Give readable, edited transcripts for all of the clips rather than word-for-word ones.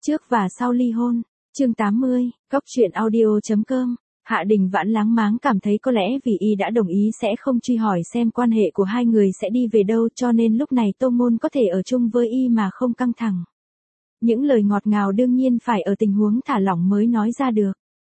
Trước và sau ly hôn, chương 80, Cóc truyện audio.com. Hạ Đình Vãn láng máng cảm thấy có lẽ vì y đã đồng ý sẽ không truy hỏi xem quan hệ của hai người sẽ đi về đâu, cho nên lúc này Tô Ngôn có thể ở chung với y mà không căng thẳng. Những lời ngọt ngào đương nhiên phải ở tình huống thả lỏng mới nói ra được.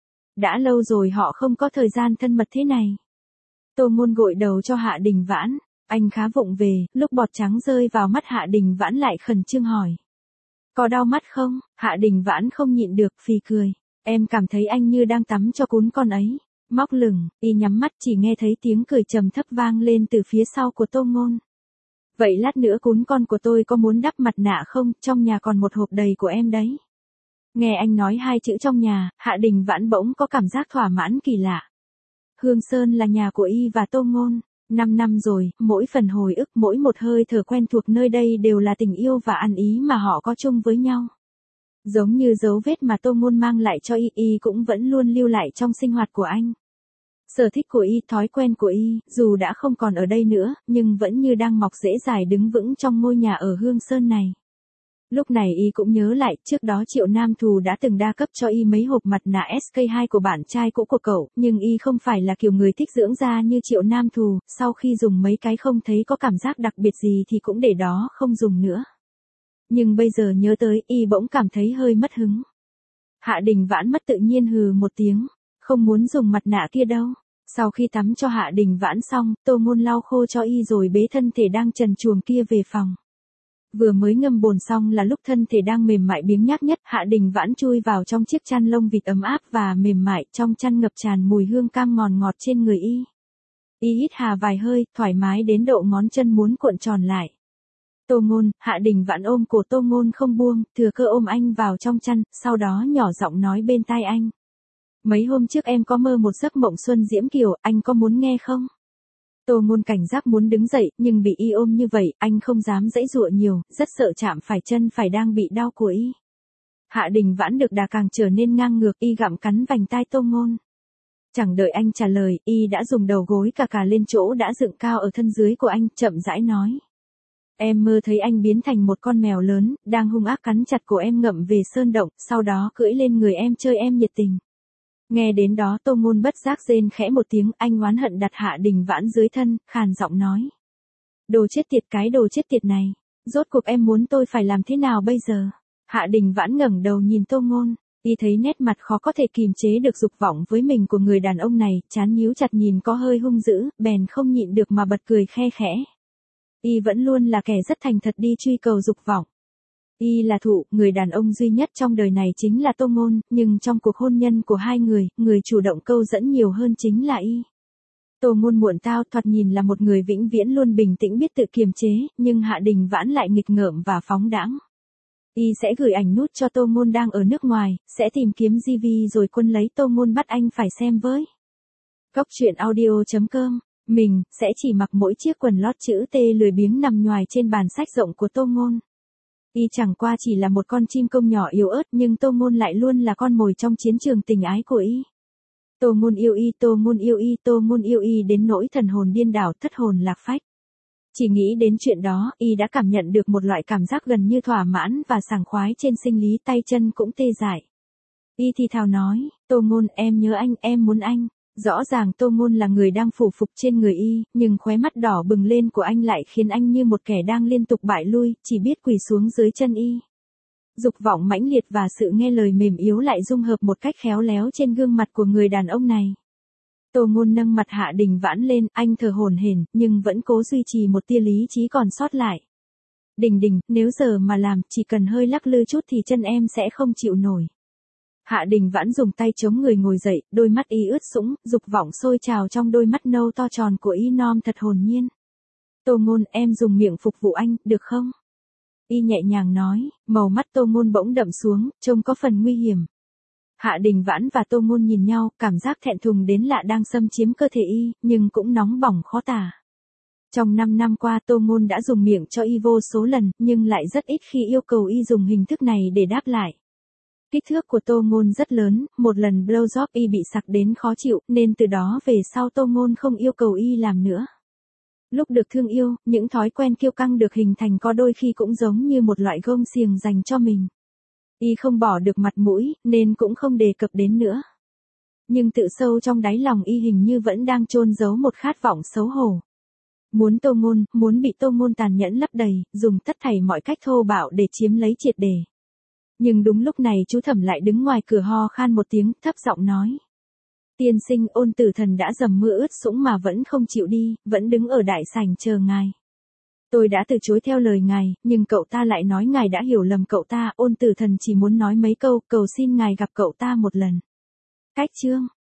Đã lâu rồi họ không có thời gian thân mật thế này. Tô Ngôn gội đầu cho Hạ Đình Vãn, anh khá vụng về, lúc bọt trắng rơi vào mắt Hạ Đình Vãn lại khẩn trương hỏi. Có đau mắt không? Hạ Đình Vãn không nhịn được phì cười. Em cảm thấy anh như đang tắm cho cún con ấy. Móc lửng, y nhắm mắt chỉ nghe thấy tiếng cười trầm thấp vang lên từ phía sau của Tô Ngôn. Vậy lát nữa cún con của tôi có muốn đắp mặt nạ không? Trong nhà còn một hộp đầy của em đấy. Nghe anh nói hai chữ trong nhà, Hạ Đình Vãn bỗng có cảm giác thỏa mãn kỳ lạ. Hương Sơn là nhà của y và Tô Ngôn. 5 năm rồi, mỗi phần hồi ức, mỗi một hơi thở quen thuộc nơi đây đều là tình yêu và ăn ý mà họ có chung với nhau. Giống như dấu vết mà Tô Ngôn mang lại cho y cũng vẫn luôn lưu lại trong sinh hoạt của anh. Sở thích của y, thói quen của y, dù đã không còn ở đây nữa, nhưng vẫn như đang mọc rễ dài đứng vững trong ngôi nhà ở Hương Sơn này. Lúc này y cũng nhớ lại, trước đó Triệu Nam Thù đã từng đa cấp cho y mấy hộp mặt nạ SK2 của bạn trai cũ của cậu, nhưng y không phải là kiểu người thích dưỡng da như Triệu Nam Thù, sau khi dùng mấy cái không thấy có cảm giác đặc biệt gì thì cũng để đó không dùng nữa. Nhưng bây giờ nhớ tới, y bỗng cảm thấy hơi mất hứng. Hạ Đình Vãn mất tự nhiên hừ một tiếng, không muốn dùng mặt nạ kia đâu. Sau khi tắm cho Hạ Đình Vãn xong, Tô Ngôn lau khô cho y rồi bế thân thể đang trần truồng kia về phòng. Vừa mới ngâm bồn xong là lúc thân thể đang mềm mại biếng nhác nhất, Hạ Đình Vãn chui vào trong chiếc chăn lông vịt ấm áp và mềm mại, trong chăn ngập tràn mùi hương cam ngọt ngọt trên người y. Y hít hà vài hơi, thoải mái đến độ ngón chân muốn cuộn tròn lại. Tô Ngôn, Hạ Đình Vãn ôm cổ Tô Ngôn không buông, thừa cơ ôm anh vào trong chăn, sau đó nhỏ giọng nói bên tai anh. Mấy hôm trước em có mơ một giấc mộng xuân diễm kiều, anh có muốn nghe không? Tô Ngôn cảnh giác muốn đứng dậy, nhưng bị y ôm như vậy, anh không dám giãy giụa nhiều, rất sợ chạm phải chân phải đang bị đau của y. Hạ Đình Vãn được đà càng trở nên ngang ngược, y gặm cắn vành tai Tô Ngôn. Chẳng đợi anh trả lời, y đã dùng đầu gối cà lên chỗ đã dựng cao ở thân dưới của anh, chậm rãi nói. Em mơ thấy anh biến thành một con mèo lớn, đang hung ác cắn chặt cổ em ngậm về sơn động, sau đó cưỡi lên người em chơi em nhiệt tình. Nghe đến đó Tô Ngôn bất giác rên khẽ một tiếng, anh oán hận đặt Hạ Đình Vãn dưới thân, khàn giọng nói. Đồ chết tiệt, cái đồ chết tiệt này, rốt cuộc em muốn tôi phải làm thế nào bây giờ? Hạ Đình Vãn ngẩng đầu nhìn Tô Ngôn, y thấy nét mặt khó có thể kìm chế được dục vọng với mình của người đàn ông này, trán nhíu chặt nhìn có hơi hung dữ, bèn không nhịn được mà bật cười khe khẽ. Y vẫn luôn là kẻ rất thành thật đi truy cầu dục vọng. Y là thụ, người đàn ông duy nhất trong đời này chính là Tô Ngôn, nhưng trong cuộc hôn nhân của hai người, người chủ động câu dẫn nhiều hơn chính là y. Tô Ngôn muộn tao thoạt nhìn là một người vĩnh viễn luôn bình tĩnh biết tự kiềm chế, nhưng Hạ Đình Vãn lại nghịch ngợm và phóng đãng. Y sẽ gửi ảnh nút cho Tô Ngôn đang ở nước ngoài, sẽ tìm kiếm GV rồi quân lấy Tô Ngôn bắt anh phải xem với. Cóc truyện audio.com. Mình sẽ chỉ mặc mỗi chiếc quần lót chữ T lười biếng nằm nhoài trên bàn sách rộng của Tô Ngôn. Y chẳng qua chỉ là một con chim công nhỏ yếu ớt, nhưng Tô Ngôn lại luôn là con mồi trong chiến trường tình ái của y. Tô Ngôn yêu y, Tô Ngôn yêu y, Tô Ngôn yêu y đến nỗi thần hồn điên đảo, thất hồn lạc phách. Chỉ nghĩ đến chuyện đó, y đã cảm nhận được một loại cảm giác gần như thỏa mãn và sảng khoái trên sinh lý, tay chân cũng tê dại. Y thì thào nói, Tô Ngôn, em nhớ anh, em muốn anh. Rõ ràng Tô Ngôn là người đang phủ phục trên người y, nhưng khóe mắt đỏ bừng lên của anh lại khiến anh như một kẻ đang liên tục bại lui, chỉ biết quỳ xuống dưới chân y. Dục vọng mãnh liệt và sự nghe lời mềm yếu lại dung hợp một cách khéo léo trên gương mặt của người đàn ông này. Tô Ngôn nâng mặt Hạ Đình Vãn lên, anh thở hổn hển, nhưng vẫn cố duy trì một tia lý trí còn sót lại. Đình, nếu giờ mà làm, chỉ cần hơi lắc lư chút thì chân em sẽ không chịu nổi. Hạ Đình Vãn dùng tay chống người ngồi dậy, đôi mắt y ướt sũng, dục vọng sôi trào trong đôi mắt nâu to tròn của y non thật hồn nhiên. Tô Ngôn, em dùng miệng phục vụ anh, được không? Y nhẹ nhàng nói, màu mắt Tô Ngôn bỗng đậm xuống, trông có phần nguy hiểm. Hạ Đình Vãn và Tô Ngôn nhìn nhau, cảm giác thẹn thùng đến lạ đang xâm chiếm cơ thể y, nhưng cũng nóng bỏng khó tả. Trong 5 năm qua Tô Ngôn đã dùng miệng cho y vô số lần, nhưng lại rất ít khi yêu cầu y dùng hình thức này để đáp lại. Kích thước của Tô Ngôn rất lớn, một lần blowjob y bị sặc đến khó chịu, nên từ đó về sau Tô Ngôn không yêu cầu y làm nữa. Lúc được thương yêu, những thói quen kiêu căng được hình thành có đôi khi cũng giống như một loại gông xiềng dành cho mình. Y không bỏ được mặt mũi, nên cũng không đề cập đến nữa. Nhưng tự sâu trong đáy lòng Y hình như vẫn đang chôn giấu một khát vọng xấu hổ. Muốn Tô Ngôn, muốn bị Tô Ngôn tàn nhẫn lấp đầy, dùng tất thảy mọi cách thô bạo để chiếm lấy triệt để. Nhưng đúng lúc này chú Thẩm lại đứng ngoài cửa ho khan một tiếng, thấp giọng nói. Tiên sinh, Ôn Tử Thần đã dầm mưa ướt sũng mà vẫn không chịu đi, vẫn đứng ở đại sảnh chờ ngài. Tôi đã từ chối theo lời ngài, nhưng cậu ta lại nói ngài đã hiểu lầm cậu ta, Ôn Tử Thần chỉ muốn nói mấy câu, cầu xin ngài gặp cậu ta một lần. Cách chương